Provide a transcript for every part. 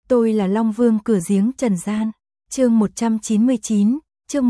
Tôi là Long Vương cửa giếng trần gian. Chương 199, chương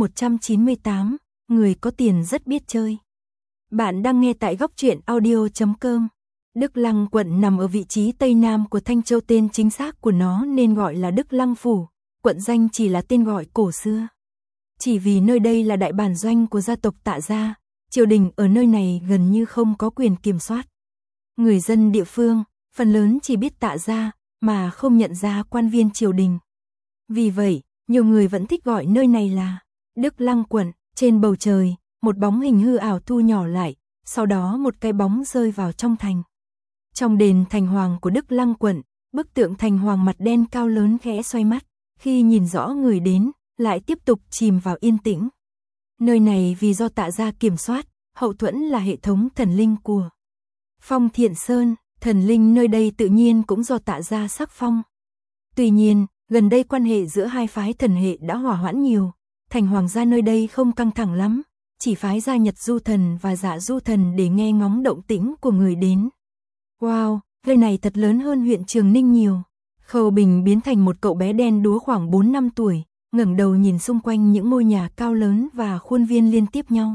198, người có tiền rất biết chơi. Bạn đang nghe tại góc truyện audio.com. Đức Lăng quận nằm ở vị trí tây nam của Thanh Châu, tên chính xác của nó nên gọi là Đức Lăng Phủ, quận danh chỉ là tên gọi cổ xưa. Chỉ vì nơi đây là đại bản doanh của gia tộc Tạ gia, triều đình ở nơi này gần như không có quyền kiểm soát. Người dân địa phương, phần lớn chỉ biết Tạ gia, mà không nhận ra quan viên triều đình. Vì vậy, nhiều người vẫn thích gọi nơi này là Đức Lăng quận. Trên bầu trời, một bóng hình hư ảo thu nhỏ lại, sau đó một cái bóng rơi vào trong thành. Trong đền thành hoàng của Đức Lăng quận, bức tượng thành hoàng mặt đen cao lớn khẽ xoay mắt, khi nhìn rõ người đến, lại tiếp tục chìm vào yên tĩnh. Nơi này vì do Tạ gia kiểm soát, hậu thuẫn là hệ thống thần linh của Phong Thiện Sơn, thần linh nơi đây tự nhiên cũng do Tạ gia sắc phong. Tuy nhiên, gần đây quan hệ giữa hai phái thần hệ đã hòa hoãn nhiều, thành hoàng gia nơi đây không căng thẳng lắm, chỉ phái ra Nhật Du thần và Dạ Du thần để nghe ngóng động tĩnh của người đến. Wow, nơi này thật lớn hơn huyện Trường Ninh nhiều. Khâu Bình biến thành một cậu bé đen đúa khoảng 4 năm tuổi, ngẩng đầu nhìn xung quanh những ngôi nhà cao lớn và khuôn viên liên tiếp nhau.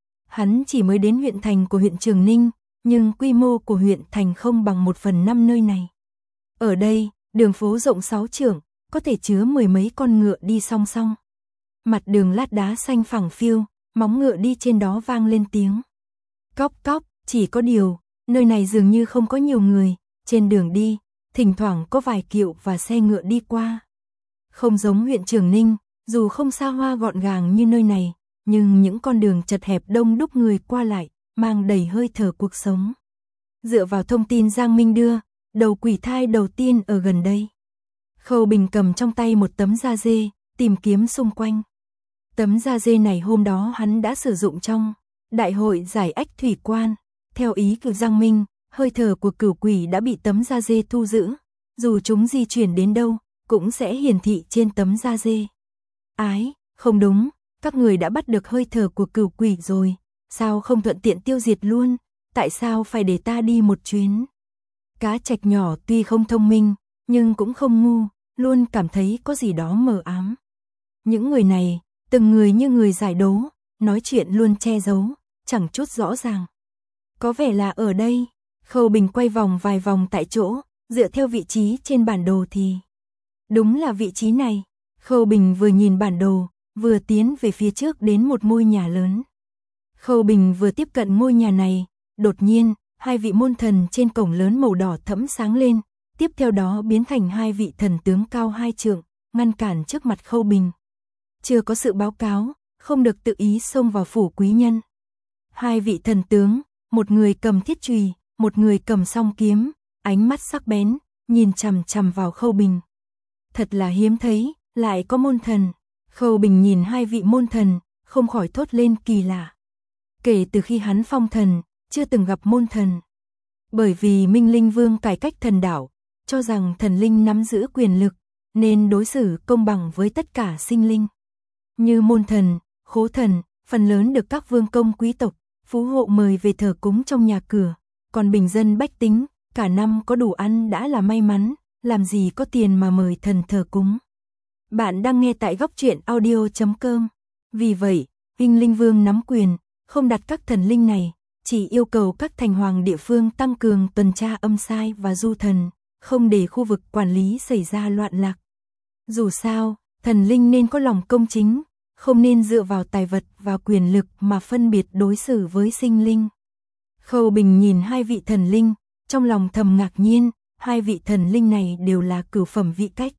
Hắn chỉ mới đến huyện thành của huyện Trường Ninh, nhưng quy mô của huyện thành không bằng 1/5 nơi này. Ở đây, đường phố rộng 6 trượng, có thể chứa mười mấy con ngựa đi song song. Mặt đường lát đá xanh phẳng phiu, móng ngựa đi trên đó vang lên tiếng cóc cóc, chỉ có điều, nơi này dường như không có nhiều người, trên đường đi, thỉnh thoảng có vài kiệu và xe ngựa đi qua. Không giống huyện Trường Ninh, dù không xa hoa gọn gàng như nơi này, nhưng những con đường chật hẹp đông đúc người qua lại, mang đầy hơi thở cuộc sống. Dựa vào thông tin Giang Minh đưa, đầu quỷ thai đầu tiên ở gần đây. Khâu Bình cầm trong tay một tấm da dê, tìm kiếm xung quanh. Tấm da dê này hôm đó hắn đã sử dụng trong đại hội giải ách thủy quan. Theo ý của Giang Minh, hơi thở của cửu quỷ đã bị tấm da dê thu giữ. Dù chúng di chuyển đến đâu, cũng sẽ hiển thị trên tấm da dê. Ái, không đúng, các người đã bắt được hơi thở của cửu quỷ rồi. Sao không thuận tiện tiêu diệt luôn? Tại sao phải để ta đi một chuyến? Cá trạch nhỏ tuy không thông minh, nhưng cũng không ngu, luôn cảm thấy có gì đó mờ ám. Những người này, từng người như người giải đố, nói chuyện luôn che giấu, chẳng chút rõ ràng. Có vẻ là ở đây. Khâu Bình quay vòng vài vòng tại chỗ, dựa theo vị trí trên bản đồ thì đúng là vị trí này. Khâu Bình vừa nhìn bản đồ, vừa tiến về phía trước đến một ngôi nhà lớn. Khâu Bình vừa tiếp cận ngôi nhà này, đột nhiên, hai vị môn thần trên cổng lớn màu đỏ thẫm sáng lên, tiếp theo đó biến thành hai vị thần tướng cao 2 trượng, ngăn cản trước mặt Khâu Bình. Chưa có sự báo cáo, không được tự ý xông vào phủ quý nhân. Hai vị thần tướng, một người cầm thiết chùy, một người cầm song kiếm, ánh mắt sắc bén, nhìn chằm chằm vào Khâu Bình. Thật là hiếm thấy, lại có môn thần. Khâu Bình nhìn hai vị môn thần, không khỏi thốt lên kỳ lạ. Kể từ khi hắn phong thần, chưa từng gặp môn thần. Bởi vì Minh Linh Vương cải cách thần đạo, cho rằng thần linh nắm giữ quyền lực, nên đối xử công bằng với tất cả sinh linh. Như môn thần, khố thần, phần lớn được các vương công quý tộc, phú hộ mời về thờ cúng trong nhà cửa. Còn bình dân bách tính, cả năm có đủ ăn đã là may mắn, làm gì có tiền mà mời thần thờ cúng. Bạn đang nghe tại góc truyện audio.com. Vì vậy, Minh Linh Vương nắm quyền, không đặt các thần linh này, chỉ yêu cầu các thành hoàng địa phương tăng cường tuần tra âm sai và du thần, không để khu vực quản lý xảy ra loạn lạc. Dù sao, thần linh nên có lòng công chính, không nên dựa vào tài vật và quyền lực mà phân biệt đối xử với sinh linh. Khâu Bình nhìn hai vị thần linh, trong lòng thầm ngạc nhiên, hai vị thần linh này đều là cửu phẩm vị cách.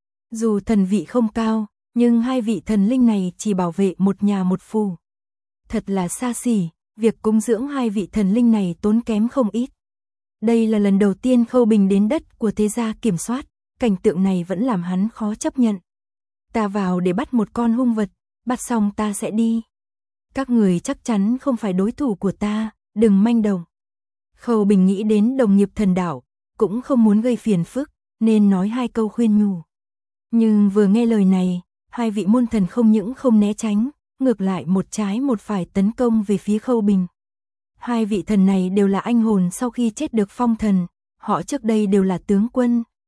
Dù thần vị không cao, nhưng hai vị thần linh này chỉ bảo vệ một nhà một phủ. Thật là xa xỉ, việc cúng dưỡng hai vị thần linh này tốn kém không ít. Đây là lần đầu tiên Khâu Bình đến đất của thế gia kiểm soát, cảnh tượng này vẫn làm hắn khó chấp nhận. Ta vào để bắt một con hung vật, bắt xong ta sẽ đi. Các người chắc chắn không phải đối thủ của ta, đừng manh động. Khâu Bình nghĩ đến đồng nghiệp thần đạo, cũng không muốn gây phiền phức, nên nói hai câu khuyên nhủ. Nhưng vừa nghe lời này, hai vị môn thần không những không né tránh, ngược lại một trái một phải tấn công về phía Khâu Bình. Hai vị thần này đều là anh hồn sau khi chết được phong thần, họ trước đây đều là tướng quân,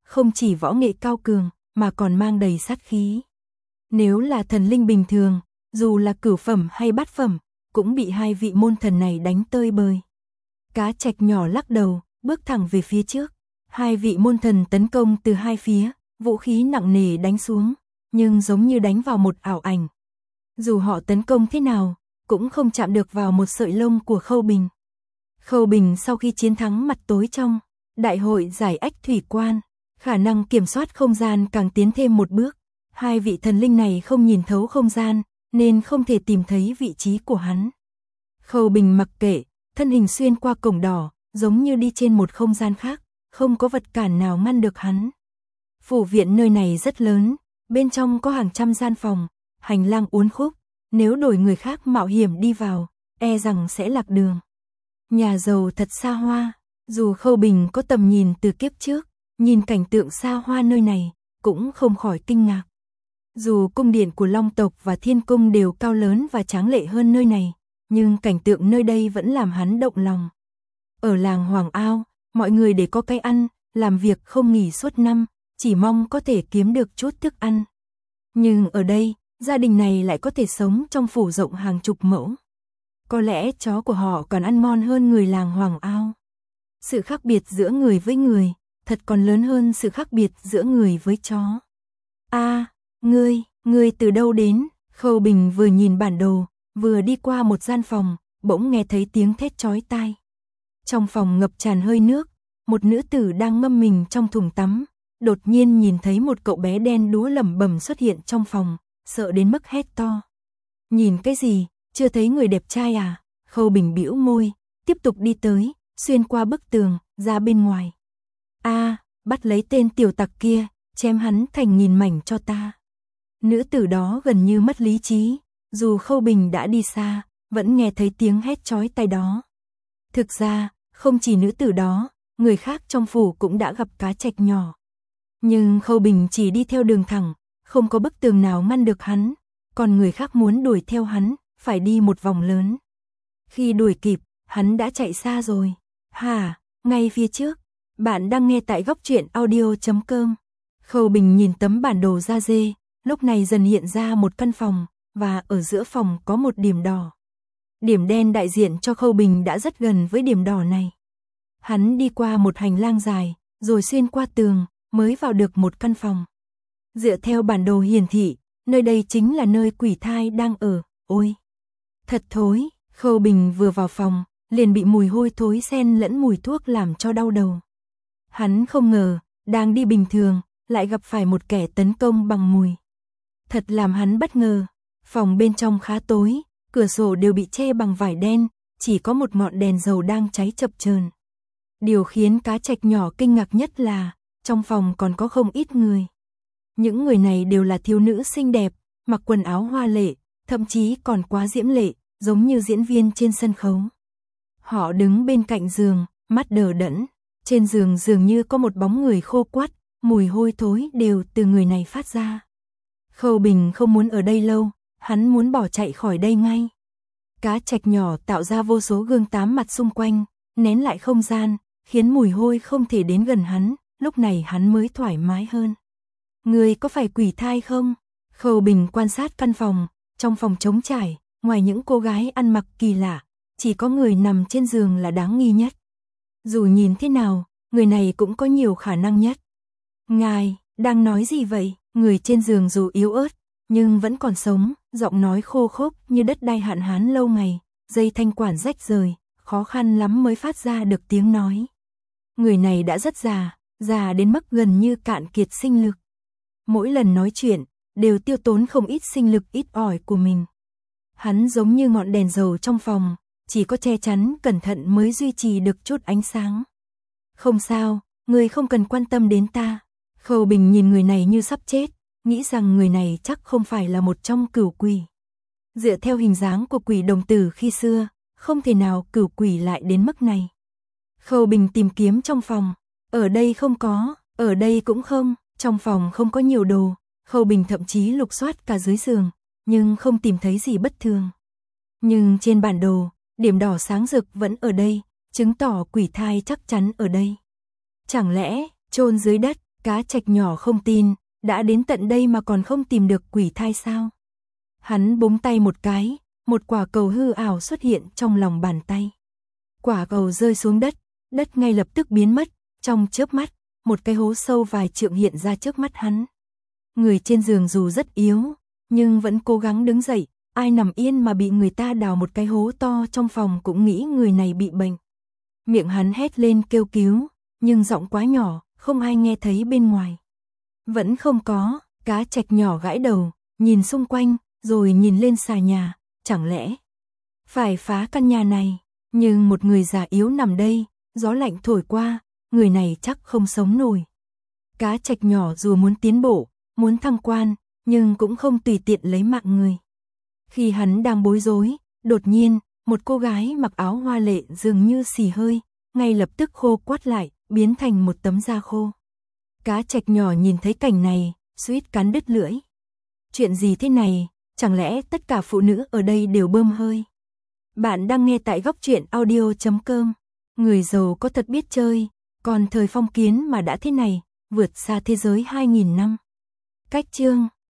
không chỉ võ nghệ cao cường, mà còn mang đầy sát khí. Nếu là thần linh bình thường, dù là cửu phẩm hay bát phẩm, cũng bị hai vị môn thần này đánh tơi bời. Cá Trạch nhỏ lắc đầu, bước thẳng về phía trước. Hai vị môn thần tấn công từ hai phía, vũ khí nặng nề đánh xuống, nhưng giống như đánh vào một ảo ảnh. Dù họ tấn công thế nào, cũng không chạm được vào một sợi lông của Khâu Bình. Khâu Bình sau khi chiến thắng mặt tối trong đại hội giải ách thủy quan, khả năng kiểm soát không gian càng tiến thêm một bước. Hai vị thần linh này không nhìn thấu không gian, nên không thể tìm thấy vị trí của hắn. Khâu Bình mặc kệ, thân hình xuyên qua cổng đỏ, giống như đi trên một không gian khác, không có vật cản nào ngăn được hắn. Phủ viện nơi này rất lớn, bên trong có hàng trăm gian phòng, hành lang uốn khúc, nếu đổi người khác mạo hiểm đi vào, e rằng sẽ lạc đường. Nhà giàu thật xa hoa, dù Khâu Bình có tầm nhìn từ kiếp trước, nhìn cảnh tượng xa hoa nơi này, cũng không khỏi kinh ngạc. Dù cung điện của Long tộc và Thiên cung đều cao lớn và tráng lệ hơn nơi này, nhưng cảnh tượng nơi đây vẫn làm hắn động lòng. Ở làng Hoàng Ao, mọi người để có cái ăn, làm việc không nghỉ suốt năm, chỉ mong có thể kiếm được chút thức ăn. Nhưng ở đây, gia đình này lại có thể sống trong phủ rộng hàng chục mẫu. Có lẽ chó của họ còn ăn ngon hơn người làng Hoàng Ao. Sự khác biệt giữa người với người, thật còn lớn hơn sự khác biệt giữa người với chó. Ngươi từ đâu đến? Khâu Bình vừa nhìn bản đồ, vừa đi qua một gian phòng, bỗng nghe thấy tiếng thét chói tai. Trong phòng ngập tràn hơi nước, một nữ tử đang ngâm mình trong thùng tắm, đột nhiên nhìn thấy một cậu bé đen đúa lẩm bẩm xuất hiện trong phòng, sợ đến mức hét to. Nhìn cái gì, chưa thấy người đẹp trai à? Khâu Bình bĩu môi, tiếp tục đi tới, xuyên qua bức tường, ra bên ngoài. Bắt lấy tên tiểu tặc kia, chém hắn thành nghìn mảnh cho ta. Nữ tử đó gần như mất lý trí, dù Khâu Bình đã đi xa, vẫn nghe thấy tiếng hét chói tai đó. Thực ra, không chỉ nữ tử đó, người khác trong phủ cũng đã gặp Cá Trạch nhỏ. Nhưng Khâu Bình chỉ đi theo đường thẳng, không có bức tường nào ngăn được hắn, còn người khác muốn đuổi theo hắn, phải đi một vòng lớn. Khi đuổi kịp, hắn đã chạy xa rồi. Ngay phía trước. Bạn đang nghe tại góc truyện audio.com. Khâu Bình nhìn tấm bản đồ da dê, lúc này dần hiện ra một căn phòng, và ở giữa phòng có một điểm đỏ. Điểm đen đại diện cho Khâu Bình đã rất gần với điểm đỏ này. Hắn đi qua một hành lang dài, rồi xuyên qua tường, mới vào được một căn phòng. Dựa theo bản đồ hiển thị, nơi đây chính là nơi quỷ thai đang ở. Ôi! Thật thối! Khâu Bình vừa vào phòng, liền bị mùi hôi thối xen lẫn mùi thuốc làm cho đau đầu. Hắn không ngờ, đang đi bình thường, lại gặp phải một kẻ tấn công bằng mùi. Thật làm hắn bất ngờ, phòng bên trong khá tối, cửa sổ đều bị che bằng vải đen, chỉ có một ngọn đèn dầu đang cháy chập chờn. Điều khiến Cá Trạch nhỏ kinh ngạc nhất là, trong phòng còn có không ít người. Những người này đều là thiếu nữ xinh đẹp, mặc quần áo hoa lệ, thậm chí còn quá diễm lệ, giống như diễn viên trên sân khấu. Họ đứng bên cạnh giường, mắt đờ đẫn. Trên giường dường như có một bóng người khô quắt, mùi hôi thối đều từ người này phát ra. Khâu Bình không muốn ở đây lâu, hắn muốn bỏ chạy khỏi đây ngay. Cá Trạch nhỏ tạo ra vô số gương tám mặt xung quanh, nén lại không gian, khiến mùi hôi không thể đến gần hắn, lúc này hắn mới thoải mái hơn. Người có phải quỷ thai không? Khâu Bình quan sát căn phòng, trong phòng trống trải, ngoài những cô gái ăn mặc kỳ lạ, chỉ có người nằm trên giường là đáng nghi nhất. Dù nhìn thế nào, người này cũng có nhiều khả năng nhất. Ngài, đang nói gì vậy? Người trên giường dù yếu ớt, nhưng vẫn còn sống, giọng nói khô khốc như đất đai hạn hán lâu ngày, dây thanh quản rách rời, khó khăn lắm mới phát ra được tiếng nói. Người này đã rất già đến mức gần như cạn kiệt sinh lực. Mỗi lần nói chuyện, đều tiêu tốn không ít sinh lực ít ỏi của mình. Hắn giống như ngọn đèn dầu trong phòng, chỉ có che chắn cẩn thận mới duy trì được chút ánh sáng. Không sao, người không cần quan tâm đến ta. Khâu Bình nhìn người này như sắp chết, nghĩ rằng người này chắc không phải là một trong cửu quỷ. Dựa theo hình dáng của quỷ đồng tử khi xưa, không thể nào cửu quỷ lại đến mức này. Khâu Bình tìm kiếm trong phòng, ở đây không có, ở đây cũng không, trong phòng không có nhiều đồ. Khâu Bình thậm chí lục soát cả dưới giường, nhưng không tìm thấy gì bất thường. Nhưng trên bản đồ, điểm đỏ sáng rực vẫn ở đây, chứng tỏ quỷ thai chắc chắn ở đây. Chẳng lẽ, chôn dưới đất, Cá trạch nhỏ không tin, đã đến tận đây mà còn không tìm được quỷ thai sao? Hắn búng tay một cái, một quả cầu hư ảo xuất hiện trong lòng bàn tay. Quả cầu rơi xuống đất, đất ngay lập tức biến mất, trong chớp mắt, một cái hố sâu vài trượng hiện ra trước mắt hắn. Người trên giường dù rất yếu, nhưng vẫn cố gắng đứng dậy, ai nằm yên mà bị người ta đào một cái hố to trong phòng cũng nghĩ người này bị bệnh. Miệng hắn hét lên kêu cứu, nhưng giọng quá nhỏ, không ai nghe thấy bên ngoài. Vẫn không có, cá trạch nhỏ gãi đầu, nhìn xung quanh, rồi nhìn lên xà nhà, chẳng lẽ phải phá căn nhà này, nhưng một người già yếu nằm đây, gió lạnh thổi qua, người này chắc không sống nổi. Cá trạch nhỏ dù muốn tiến bộ, muốn thăng quan, nhưng cũng không tùy tiện lấy mạng người. Khi hắn đang bối rối, đột nhiên, một cô gái mặc áo hoa lệ dường như xì hơi, ngay lập tức khô quắt lại, biến thành một tấm da khô. Cá trạch nhỏ nhìn thấy cảnh này, suýt cắn đứt lưỡi. Chuyện gì thế này, chẳng lẽ tất cả phụ nữ ở đây đều bơm hơi? Bạn đang nghe tại góc truyện audio.com. Người giàu có thật biết chơi, còn thời phong kiến mà đã thế này, vượt xa thế giới 2000 năm. Cách chương